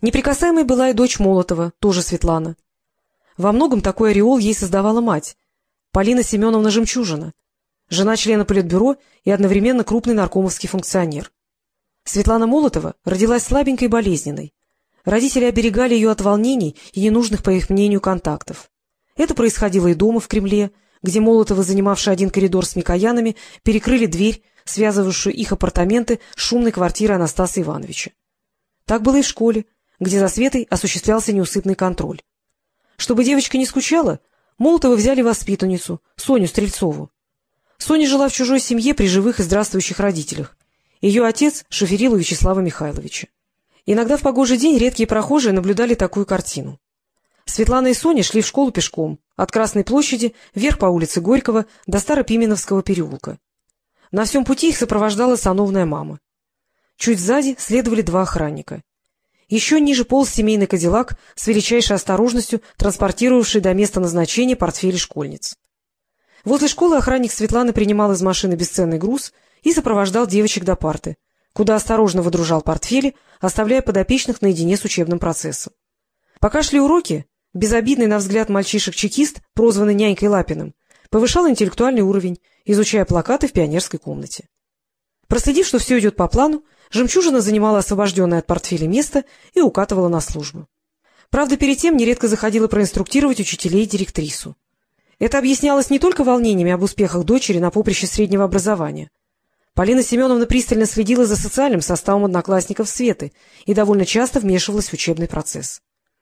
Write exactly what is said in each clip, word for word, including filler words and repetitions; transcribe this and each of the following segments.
Неприкасаемой была и дочь Молотова, тоже Светлана. Во многом такой ореол ей создавала мать, Полина Семеновна Жемчужина, жена члена Политбюро и одновременно крупный наркомовский функционер. Светлана Молотова родилась слабенькой и болезненной. Родители оберегали ее от волнений и ненужных, по их мнению, контактов. Это происходило и дома, в Кремле, где Молотовы, занимавшие один коридор с Микоянами, перекрыли дверь, связывавшую их апартаменты с шумной квартирой Анастаса Ивановича. Так было и в школе, где за Светой осуществлялся неусыпный контроль. Чтобы девочка не скучала, Молотовы взяли воспитанницу, Соню Стрельцову. Соня жила в чужой семье при живых и здравствующих родителях. Ее отец шоферил у Вячеслава Михайловича. Иногда в погожий день редкие прохожие наблюдали такую картину. Светлана и Соня шли в школу пешком, от Красной площади вверх по улице Горького до Старопименовского переулка. На всем пути их сопровождала сановная мама. Чуть сзади следовали два охранника. Еще ниже полз семейный кадиллак с величайшей осторожностью, транспортировавший до места назначения портфели школьниц. Возле школы охранник Светланы принимал из машины бесценный груз и сопровождал девочек до парты, куда осторожно выдружал портфели, оставляя подопечных наедине с учебным процессом. Пока шли уроки, безобидный на взгляд мальчишек-чекист, прозванный нянькой Лапиным, повышал интеллектуальный уровень, изучая плакаты в пионерской комнате. Проследив, что все идет по плану, Жемчужина занимала освобожденное от портфеля место и укатывала на службу. Правда, перед тем нередко заходила проинструктировать учителей и директрису. Это объяснялось не только волнениями об успехах дочери на поприще среднего образования. Полина Семеновна пристально следила за социальным составом одноклассников Светы и довольно часто вмешивалась в учебный процесс.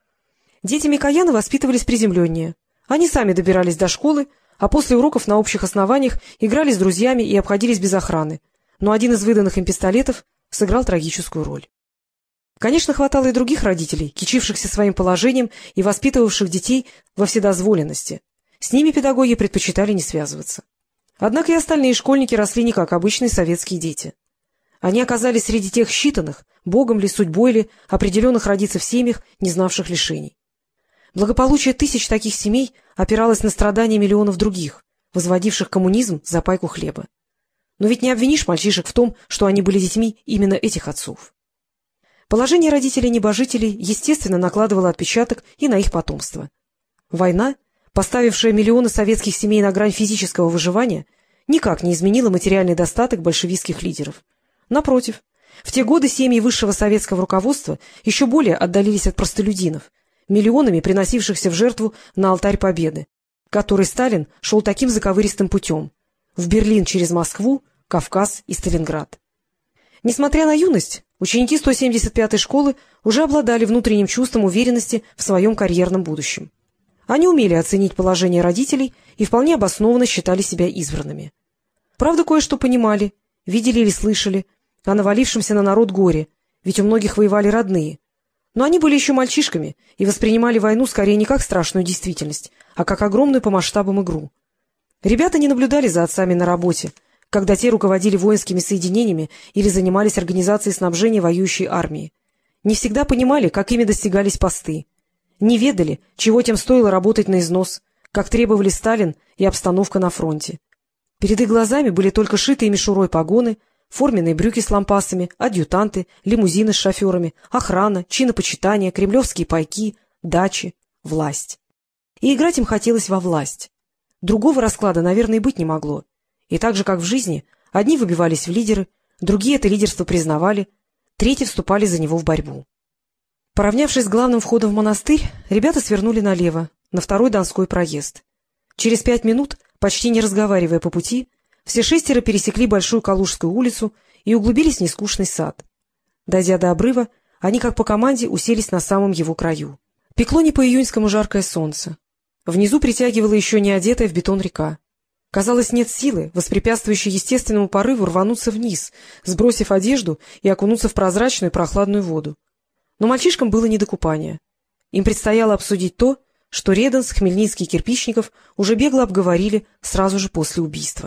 Дети Микояна воспитывались приземленнее. Они сами добирались до школы, а после уроков на общих основаниях играли с друзьями и обходились без охраны, но один из выданных им пистолетов сыграл трагическую роль. Конечно, хватало и других родителей, кичившихся своим положением и воспитывавших детей во вседозволенности. С ними педагоги предпочитали не связываться. Однако и остальные школьники росли не как обычные советские дети. Они оказались среди тех считанных, богом ли, судьбой ли, определенных родиться в семьях, не знавших лишений. Благополучие тысяч таких семей опиралось на страдания миллионов других, возводивших коммунизм за пайку хлеба. Но ведь не обвинишь мальчишек в том, что они были детьми именно этих отцов. Положение родителей-небожителей, естественно, накладывало отпечаток и на их потомство. Война, поставившая миллионы советских семей на грань физического выживания, никак не изменила материальный достаток большевистских лидеров. Напротив, в те годы семьи высшего советского руководства еще более отдалились от простолюдинов, миллионами приносившихся в жертву на алтарь Победы, который Сталин шел таким заковыристым путем — в Берлин через Москву, Кавказ и Сталинград. Несмотря на юность, ученики сто семьдесят пятой школы уже обладали внутренним чувством уверенности в своем карьерном будущем. Они умели оценить положение родителей и вполне обоснованно считали себя избранными. Правда, кое-что понимали, видели или слышали о навалившемся на народ горе, ведь у многих воевали родные. Но они были еще мальчишками и воспринимали войну скорее не как страшную действительность, а как огромную по масштабам игру. Ребята не наблюдали за отцами на работе, когда те руководили воинскими соединениями или занимались организацией снабжения воюющей армии. Не всегда понимали, как ими достигались посты. Не ведали, чего тем стоило работать на износ, как требовали Сталин и обстановка на фронте. Перед их глазами были только шитые мишурой погоны, форменные брюки с лампасами, адъютанты, лимузины с шоферами, охрана, чинопочитание, кремлевские пайки, дачи, власть. И играть им хотелось во власть. Другого расклада, наверное, и быть не могло. И так же, как в жизни, одни выбивались в лидеры, другие это лидерство признавали, третьи вступали за него в борьбу. Поравнявшись с главным входом в монастырь, ребята свернули налево, на второй Донской проезд. Через пять минут, почти не разговаривая по пути, все шестеро пересекли Большую Калужскую улицу и углубились в нескучный сад. Дойдя до обрыва, они, как по команде, уселись на самом его краю. Пекло не по-июньскому жаркое солнце. Внизу притягивала еще не одетая в бетон река. Казалось, нет силы, воспрепятствующей естественному порыву, рвануться вниз, сбросив одежду и окунуться в прозрачную прохладную воду. Но мальчишкам было не до купания. Им предстояло обсудить то, что Реденс, Хмельницкий и Кирпичников уже бегло обговорили сразу же после убийства.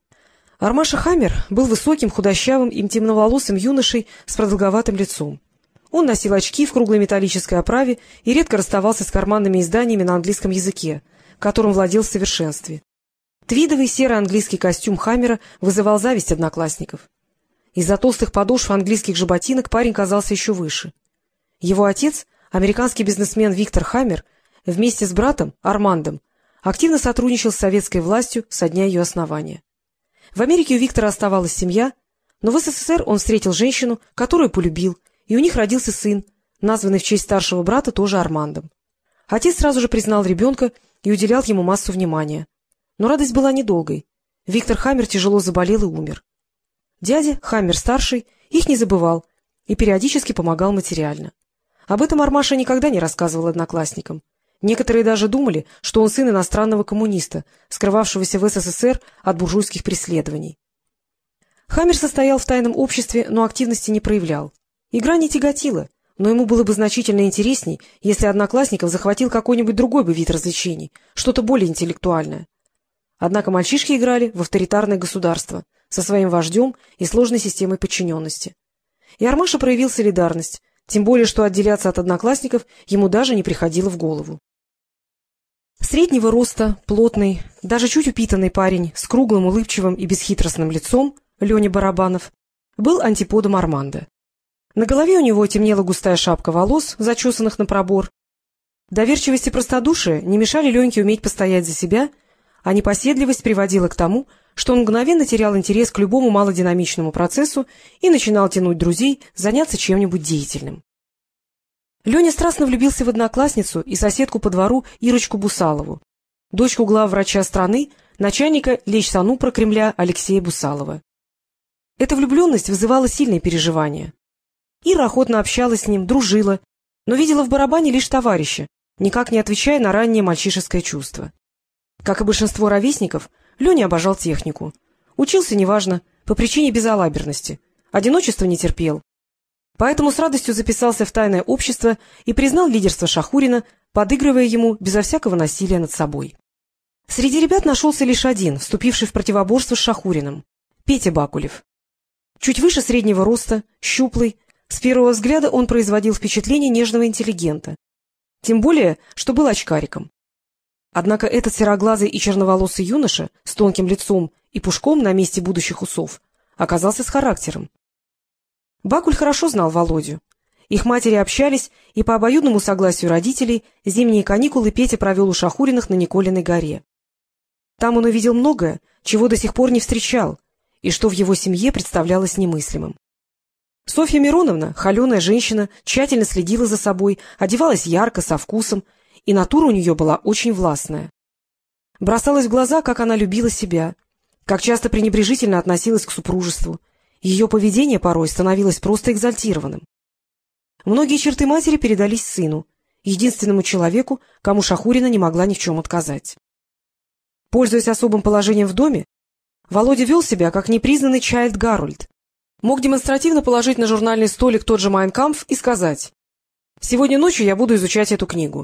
Армаша Хаммер был высоким, худощавым и темноволосым юношей с продолговатым лицом. Он носил очки в круглой металлической оправе и редко расставался с карманными изданиями на английском языке, которым владел в совершенстве. Твидовый серый английский костюм Хаммера вызывал зависть одноклассников. Из-за толстых подошв английских же ботинок парень казался еще выше. Его отец, американский бизнесмен Виктор Хаммер, вместе с братом Армандом активно сотрудничал с советской властью со дня ее основания. В Америке у Виктора оставалась семья, но в СССР он встретил женщину, которую полюбил, и у них родился сын, названный в честь старшего брата тоже Армандом. Отец сразу же признал ребенка и уделял ему массу внимания. Но радость была недолгой. Виктор Хаммер тяжело заболел и умер. Дядя, Хаммер-старший, их не забывал и периодически помогал материально. Об этом Армаша никогда не рассказывал одноклассникам. Некоторые даже думали, что он сын иностранного коммуниста, скрывавшегося в СССР от буржуйских преследований. Хаммер состоял в тайном обществе, но активности не проявлял. Игра не тяготила, но ему было бы значительно интересней, если одноклассников захватил какой-нибудь другой бы вид развлечений, что-то более интеллектуальное. Однако мальчишки играли в авторитарное государство со своим вождем и сложной системой подчиненности. И Армаша проявил солидарность, тем более что отделяться от одноклассников ему даже не приходило в голову. Среднего роста, плотный, даже чуть упитанный парень с круглым, улыбчивым и бесхитростным лицом, Леня Барабанов, был антиподом Арманда. На голове у него темнела густая шапка волос, зачесанных на пробор. Доверчивость и простодушие не мешали Леньке уметь постоять за себя, а непоседливость приводила к тому, что он мгновенно терял интерес к любому малодинамичному процессу и начинал тянуть друзей заняться чем-нибудь деятельным. Леня страстно влюбился в одноклассницу и соседку по двору Ирочку Бусалову, дочку главврача страны, начальника лейсанупра Кремля Алексея Бусалова. Эта влюбленность вызывала сильные переживания. Ира охотно общалась с ним, дружила, но видела в Барабане лишь товарища, никак не отвечая на раннее мальчишеское чувство. Как и большинство ровесников, Леня обожал технику. Учился неважно, по причине безалаберности, одиночества не терпел. Поэтому с радостью записался в тайное общество и признал лидерство Шахурина, подыгрывая ему безо всякого насилия над собой. Среди ребят нашелся лишь один, вступивший в противоборство с Шахуриным — Петя Бакулев. Чуть выше среднего роста, щуплый, с первого взгляда он производил впечатление нежного интеллигента. Тем более, что был очкариком. Однако этот сероглазый и черноволосый юноша с тонким лицом и пушком на месте будущих усов оказался с характером. Бакуль хорошо знал Володю. Их матери общались, и по обоюдному согласию родителей зимние каникулы Петя провел у Шахуриных на Николиной горе. Там он увидел многое, чего до сих пор не встречал, и что в его семье представлялось немыслимым. Софья Мироновна, холеная женщина, тщательно следила за собой, одевалась ярко, со вкусом, и натура у нее была очень властная. Бросалось в глаза, как она любила себя, как часто пренебрежительно относилась к супружеству. Ее поведение порой становилось просто экзальтированным. Многие черты матери передались сыну, единственному человеку, кому Шахурина не могла ни в чем отказать. Пользуясь особым положением в доме, Володя вел себя как непризнанный Чайльд Гарольд. Мог демонстративно положить на журнальный столик тот же «Майн кампф» и сказать: «Сегодня ночью я буду изучать эту книгу».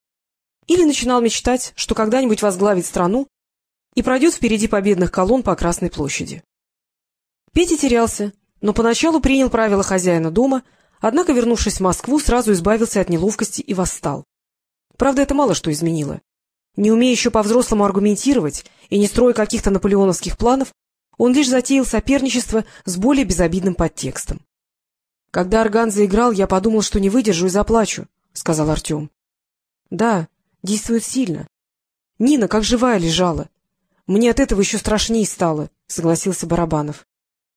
Или начинал мечтать, что когда-нибудь возглавит страну и пройдет впереди победных колонн по Красной площади. Петя терялся, но поначалу принял правила хозяина дома, однако, вернувшись в Москву, сразу избавился от неловкости и восстал. Правда, это мало что изменило. Не умея еще по-взрослому аргументировать и не строя каких-то наполеоновских планов, он лишь затеял соперничество с более безобидным подтекстом. — Когда орган заиграл, я подумал, что не выдержу и заплачу, — сказал Артем. — Да, действует сильно. Нина как живая лежала. Мне от этого еще страшнее стало, — согласился Барабанов.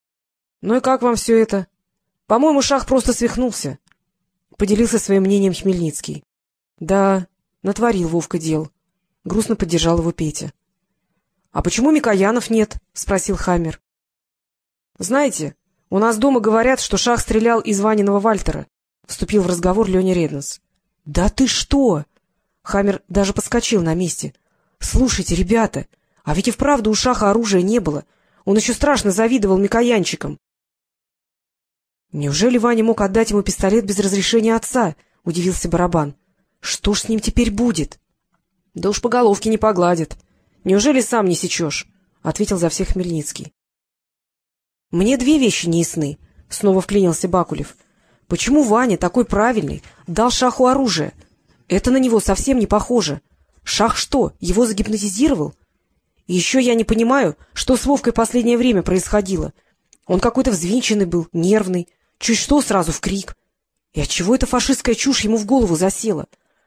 — Ну и как вам все это? По-моему, Шах просто свихнулся, — поделился своим мнением Хмельницкий. — Да, натворил Вовка дел. Грустно поддержал его Петя. — А почему Микоянов нет? — спросил Хаммер. — Знаете, у нас дома говорят, что Шах стрелял из Ваниного Вальтера, — вступил в разговор Леня Реднос. — Да ты что? Хаммер даже подскочил на месте. — Слушайте, ребята, а ведь и вправду у Шаха оружия не было. Он еще страшно завидовал микоянчикам. — Неужели Ваня мог отдать ему пистолет без разрешения отца? — удивился Барабан. — Что ж с ним теперь будет? — Да уж по головке не погладит. Неужели сам не сечешь? — ответил за всех Хмельницкий. — Мне две вещи не ясны, — снова вклинился Бакулев. — Почему Ваня, такой правильный, дал Шаху оружие? Это на него совсем не похоже. Шах что, его загипнотизировал? И еще я не понимаю, что с Вовкой последнее время происходило. Он какой-то взвинченный был, нервный, чуть что сразу в крик. И отчего эта фашистская чушь ему в голову засела?